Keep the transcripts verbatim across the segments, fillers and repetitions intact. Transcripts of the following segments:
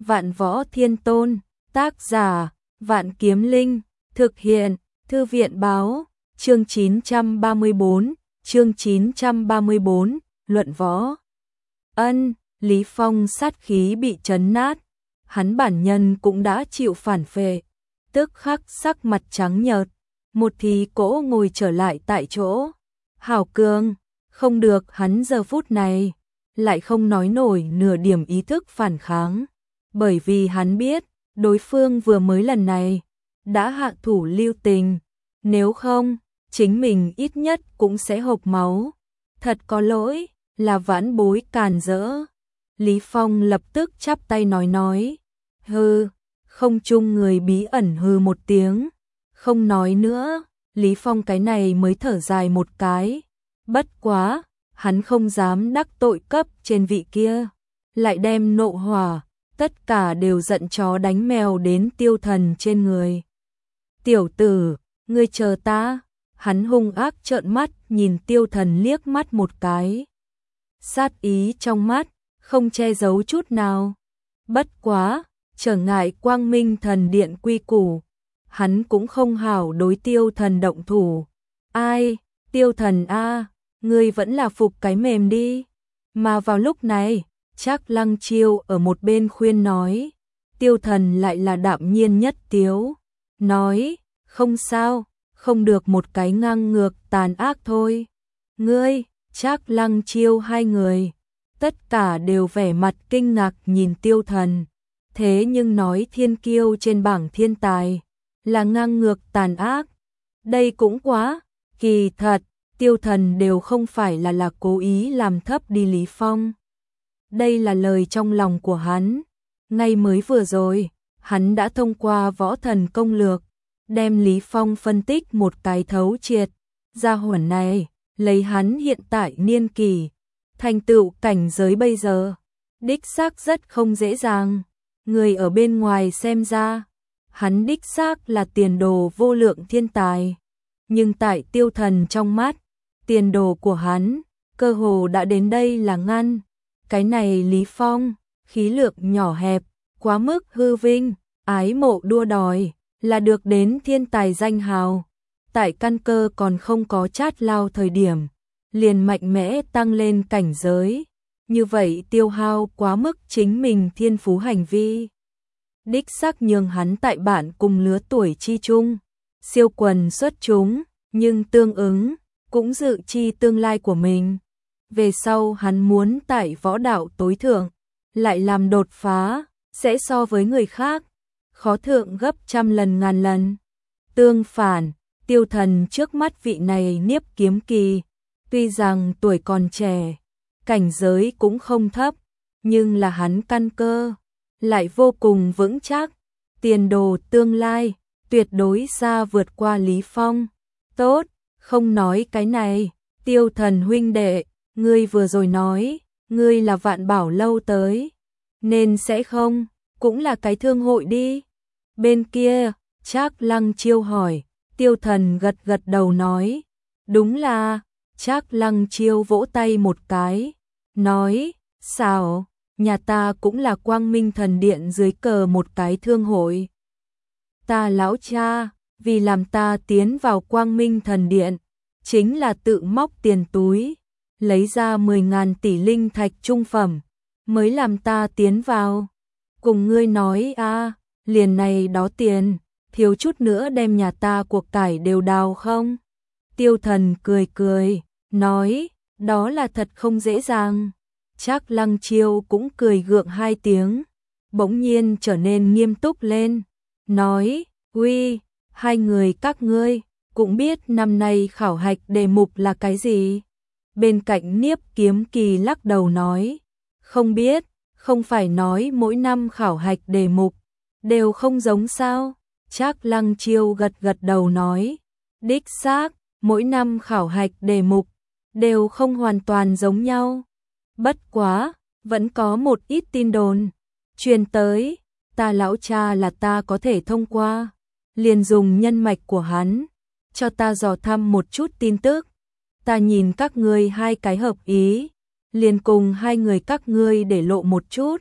Vạn Võ Thiên Tôn, tác giả, Vạn Kiếm Linh, thực hiện, Thư viện báo, chương chín trăm ba mươi bốn, chương chín trăm ba mươi bốn, luận võ. Ân, Lý Phong sát khí bị trấn nát, hắn bản nhân cũng đã chịu phản phệ, tức khắc sắc mặt trắng nhợt, một thì cỗ ngồi trở lại tại chỗ. Hảo Cương, không được, hắn giờ phút này lại không nói nổi nửa điểm ý thức phản kháng, bởi vì hắn biết, đối phương vừa mới lần này đã hạ thủ lưu tình, nếu không, chính mình ít nhất cũng sẽ hộc máu. Thật có lỗi, là vãn bối càn rỡ. Lý Phong lập tức chắp tay nói nói, hừ, không chung người bí ẩn hừ một tiếng, không nói nữa. Lý Phong cái này mới thở dài một cái, bất quá, hắn không dám đắc tội cấp trên vị kia, lại đem nộ hỏa, tất cả đều giận chó đánh mèo đến Tiêu Thần trên người. Tiểu tử, ngươi chờ ta. Hắn hung ác trợn mắt nhìn Tiêu Thần liếc mắt một cái, sát ý trong mắt không che giấu chút nào. Bất quá, trở ngại Quang Minh Thần Điện quy củ, hắn cũng không hảo đối Tiêu Thần động thủ. Ai, Tiêu Thần a, ngươi vẫn là phục cái mềm đi. Mà vào lúc này, Trác Lăng Chiêu ở một bên khuyên nói, Tiêu Thần lại là đạm nhiên nhất tiếu, nói, không sao, không được một cái ngang ngược tàn ác thôi. Ngươi, Trác Lăng Chiêu hai người, tất cả đều vẻ mặt kinh ngạc nhìn Tiêu Thần, thế nhưng nói thiên kiêu trên bảng thiên tài là ngang ngược tàn ác, đây cũng quá, kỳ thật, Tiêu Thần đều không phải là là cố ý làm thấp đi Lý Phong. Đây là lời trong lòng của hắn, ngay mới vừa rồi, hắn đã thông qua võ thần công lược, đem Lý Phong phân tích một cái thấu triệt. Gia hỏa này, lấy hắn hiện tại niên kỷ, thành tựu cảnh giới bây giờ, đích xác rất không dễ dàng. Người ở bên ngoài xem ra, hắn đích xác là tiền đồ vô lượng thiên tài, nhưng tại Tiêu Thần trong mắt, tiền đồ của hắn, cơ hồ đã đến đây là ngăn. Cái này Lý Phong, khí lượng nhỏ hẹp, quá mức hư vinh, ái mộ đua đòi, là được đến thiên tài danh hào. Tại căn cơ còn không có chát lao thời điểm, liền mạnh mẽ tăng lên cảnh giới. Như vậy tiêu hao quá mức chính mình thiên phú hành vi. Đích xác nhường hắn tại bạn cùng lứa tuổi chi chung, siêu quần xuất chúng, nhưng tương ứng, cũng dự chi tương lai của mình. Về sau hắn muốn tại võ đạo tối thượng, lại làm đột phá, sẽ so với người khác, khó thượng gấp trăm lần ngàn lần. Tương phản, Tiêu Thần trước mắt vị này Niếp Kiếm Kỳ, tuy rằng tuổi còn trẻ, cảnh giới cũng không thấp, nhưng là hắn căn cơ lại vô cùng vững chắc, tiền đồ tương lai tuyệt đối xa vượt qua Lý Phong. Tốt, không nói cái này, Tiêu Thần huynh đệ, ngươi vừa rồi nói, ngươi là Vạn Bảo lâu tới, nên sẽ không, cũng là cái thương hội đi. Bên kia, Trác Lăng Chiêu hỏi, Tiêu Thần gật gật đầu nói, đúng là. Trác Lăng Chiêu vỗ tay một cái, nói, sao, nhà ta cũng là Quang Minh Thần Điện dưới cờ một cái thương hội. Ta lão cha, vì làm ta tiến vào Quang Minh Thần Điện, chính là tự móc tiền túi, lấy ra mười ngàn tỷ linh thạch trung phẩm, mới làm ta tiến vào. Cùng ngươi nói a, liền này đó tiền, thiếu chút nữa đem nhà ta cuộc cải đều đào không? Tiêu Thần cười cười, nói, đó là thật không dễ dàng. Trác Lăng Chiêu cũng cười gượng hai tiếng, bỗng nhiên trở nên nghiêm túc lên, nói, uy, hai người các ngươi, cũng biết năm nay khảo hạch đề mục là cái gì? Bên cạnh Niếp Kiếm Kỳ lắc đầu nói, không biết, không phải nói mỗi năm khảo hạch đề mục đều không giống sao? Trác Lăng Chiêu gật gật đầu nói, đích xác, mỗi năm khảo hạch đề mục đều không hoàn toàn giống nhau. Bất quá, vẫn có một ít tin đồn truyền tới, ta lão cha là ta có thể thông qua, liền dùng nhân mạch của hắn cho ta dò thăm một chút tin tức. Ta nhìn các ngươi hai cái hợp ý, liền cùng hai người các ngươi để lộ một chút,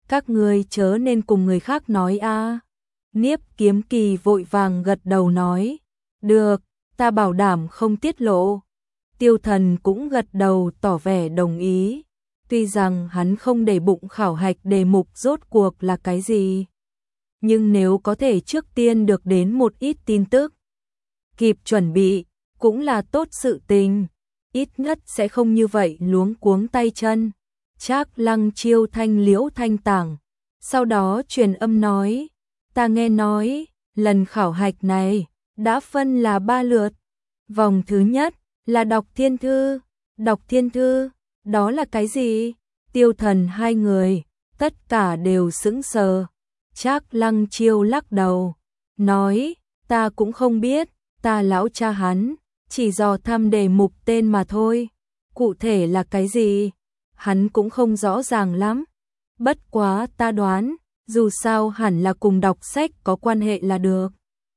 các ngươi chớ nên cùng người khác nói a. Niếp Kiếm Kỳ vội vàng gật đầu nói, được, ta bảo đảm không tiết lộ. Tiêu Thần cũng gật đầu tỏ vẻ đồng ý, tuy rằng hắn không để bụng khảo hạch đề mục rốt cuộc là cái gì. Nhưng nếu có thể trước tiên được đến một ít tin tức, kịp chuẩn bị, cũng là tốt sự tình, ít nhất sẽ không như vậy luống cuống tay chân. Trác Lăng Chiêu thanh liễu thanh tảng, sau đó truyền âm nói, ta nghe nói, lần khảo hạch này, đã phân là ba lượt. Vòng thứ nhất, là đọc thiên thư, đọc thiên thư, đó là cái gì? Tiêu Thần hai người, tất cả đều sững sờ. Trác Lăng Chiêu lắc đầu, nói, ta cũng không biết, ta lão cha hắn, chỉ dò thăm đề mục tên mà thôi, cụ thể là cái gì, hắn cũng không rõ ràng lắm. Bất quá ta đoán, dù sao hẳn là cùng đọc sách có quan hệ là được.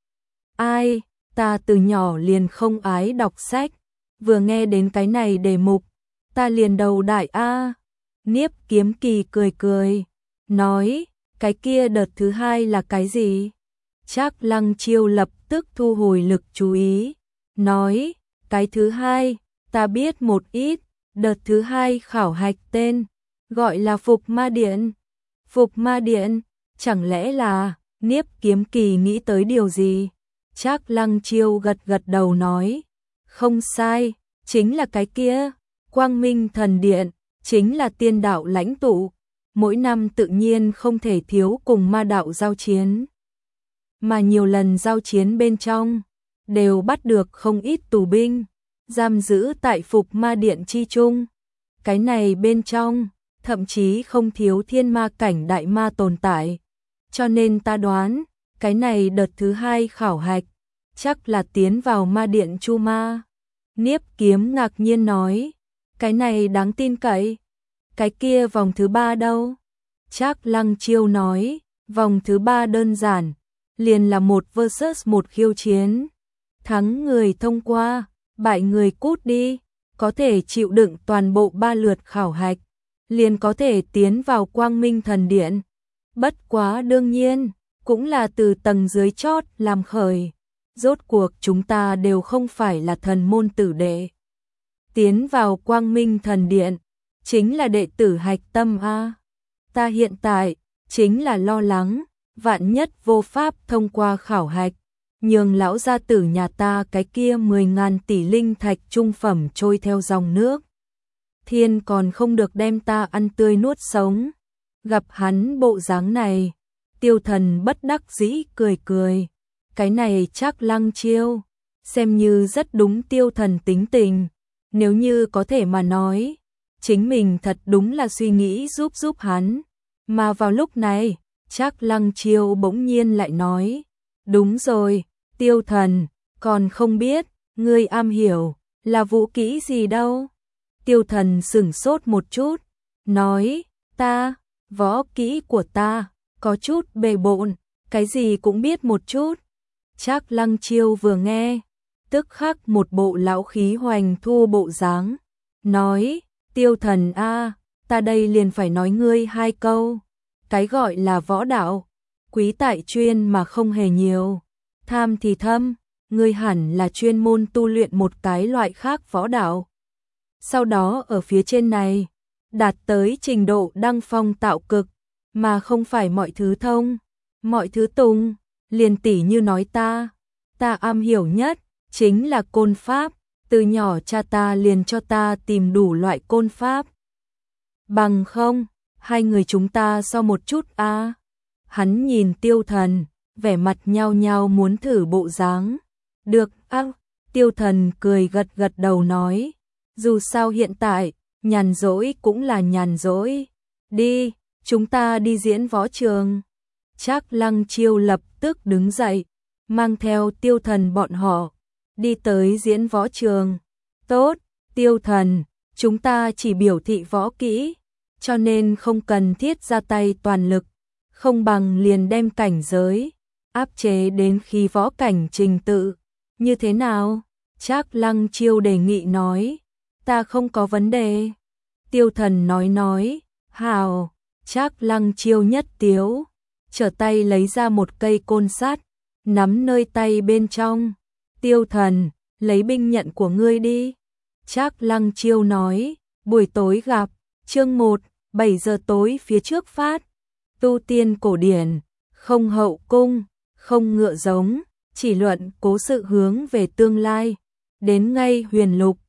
Ai, ta từ nhỏ liền không ái đọc sách, vừa nghe đến cái này đề mục, ta liền đầu đại a. Niếp Kiếm Kỳ cười cười, nói, cái kia đợt thứ hai là cái gì? Trác Lăng Chiêu lập tức thu hồi lực chú ý, nói, cái thứ hai, ta biết một ít, đợt thứ hai khảo hạch tên, gọi là Phục Ma Điện. Phục Ma Điện, chẳng lẽ là, Niếp Kiếm Kỳ nghĩ tới điều gì? Trác Lăng Chiêu gật gật đầu nói, không sai, chính là cái kia, Quang Minh Thần Điện, chính là tiên đạo lãnh tụ, mỗi năm tự nhiên không thể thiếu cùng ma đạo giao chiến. Mà nhiều lần giao chiến bên trong, đều bắt được không ít tù binh, giam giữ tại Phục Ma Điện chi chung. Cái này bên trong, thậm chí không thiếu thiên ma cảnh đại ma tồn tại. Cho nên ta đoán, cái này đợt thứ hai khảo hạch, chắc là tiến vào ma điện chu ma. Niếp Kiếm ngạc nhiên nói, cái này đáng tin cậy. Cái kia vòng thứ ba đâu? Trác Lăng Chiêu nói, vòng thứ ba đơn giản, liền là một versus một khiêu chiến. Thắng người thông qua, bại người cút đi, có thể chịu đựng toàn bộ ba lượt khảo hạch, liền có thể tiến vào Quang Minh Thần Điện. Bất quá đương nhiên, cũng là từ tầng dưới chót làm khởi. Rốt cuộc chúng ta đều không phải là thần môn tử đệ. Tiến vào Quang Minh Thần Điện, chính là đệ tử hạch tâm a. Ta hiện tại, chính là lo lắng, vạn nhất vô pháp thông qua khảo hạch, nhường lão gia tử nhà ta cái kia mười ngàn tỷ linh thạch trung phẩm trôi theo dòng nước. Thiên còn không được đem ta ăn tươi nuốt sống. Gặp hắn bộ dáng này, Tiêu Thần bất đắc dĩ cười cười. Cái này Trác Lăng Chiêu, xem như rất đúng Tiêu Thần tính tình. Nếu như có thể mà nói, chính mình thật đúng là suy nghĩ giúp giúp hắn. Mà vào lúc này, Trác Lăng Chiêu bỗng nhiên lại nói, đúng rồi, Tiêu Thần, còn không biết, ngươi am hiểu, là vũ kỹ gì đâu. Tiêu Thần sửng sốt một chút, nói, ta, võ kỹ của ta, có chút bề bộn, cái gì cũng biết một chút. Trác Lăng Chiêu vừa nghe, tức khắc một bộ lão khí hoành thu bộ dáng, nói, Tiêu Thần a, ta đây liền phải nói ngươi hai câu. Cái gọi là võ đạo, quý tại chuyên mà không hề nhiều, tham thì thâm, ngươi hẳn là chuyên môn tu luyện một cái loại khác võ đạo. Sau đó ở phía trên này, đạt tới trình độ đăng phong tạo cực, mà không phải mọi thứ thông, mọi thứ tùng, liền tỉ như nói ta, ta am hiểu nhất, chính là côn pháp, từ nhỏ cha ta liền cho ta tìm đủ loại côn pháp. Bằng không, hai người chúng ta so một chút a. À. Hắn nhìn Tiêu Thần, vẻ mặt nhao nhao muốn thử bộ dáng. Được, a. À. Tiêu Thần cười gật gật đầu nói, dù sao hiện tại, nhàn rỗi cũng là nhàn rỗi. Đi, chúng ta đi diễn võ trường. Trác Lăng Chiêu lập tức đứng dậy, mang theo Tiêu Thần bọn họ, đi tới diễn võ trường. Tốt, Tiêu Thần, chúng ta chỉ biểu thị võ kỹ, cho nên không cần thiết ra tay toàn lực, không bằng liền đem cảnh giới, áp chế đến khi võ cảnh trình tự. Như thế nào? Trác Lăng Chiêu đề nghị nói, ta không có vấn đề. Tiêu Thần nói nói, hào, Trác Lăng Chiêu nhất tiếu, trở tay lấy ra một cây côn sắt, nắm nơi tay bên trong. Tiêu Thần, lấy binh nhận của ngươi đi. Trác Lăng Chiêu nói, buổi tối gặp, chương một, bảy giờ tối phía trước phát. Tu tiên cổ điển, không hậu cung, không ngựa giống, chỉ luận cố sự hướng về tương lai. Đến ngay huyền lục,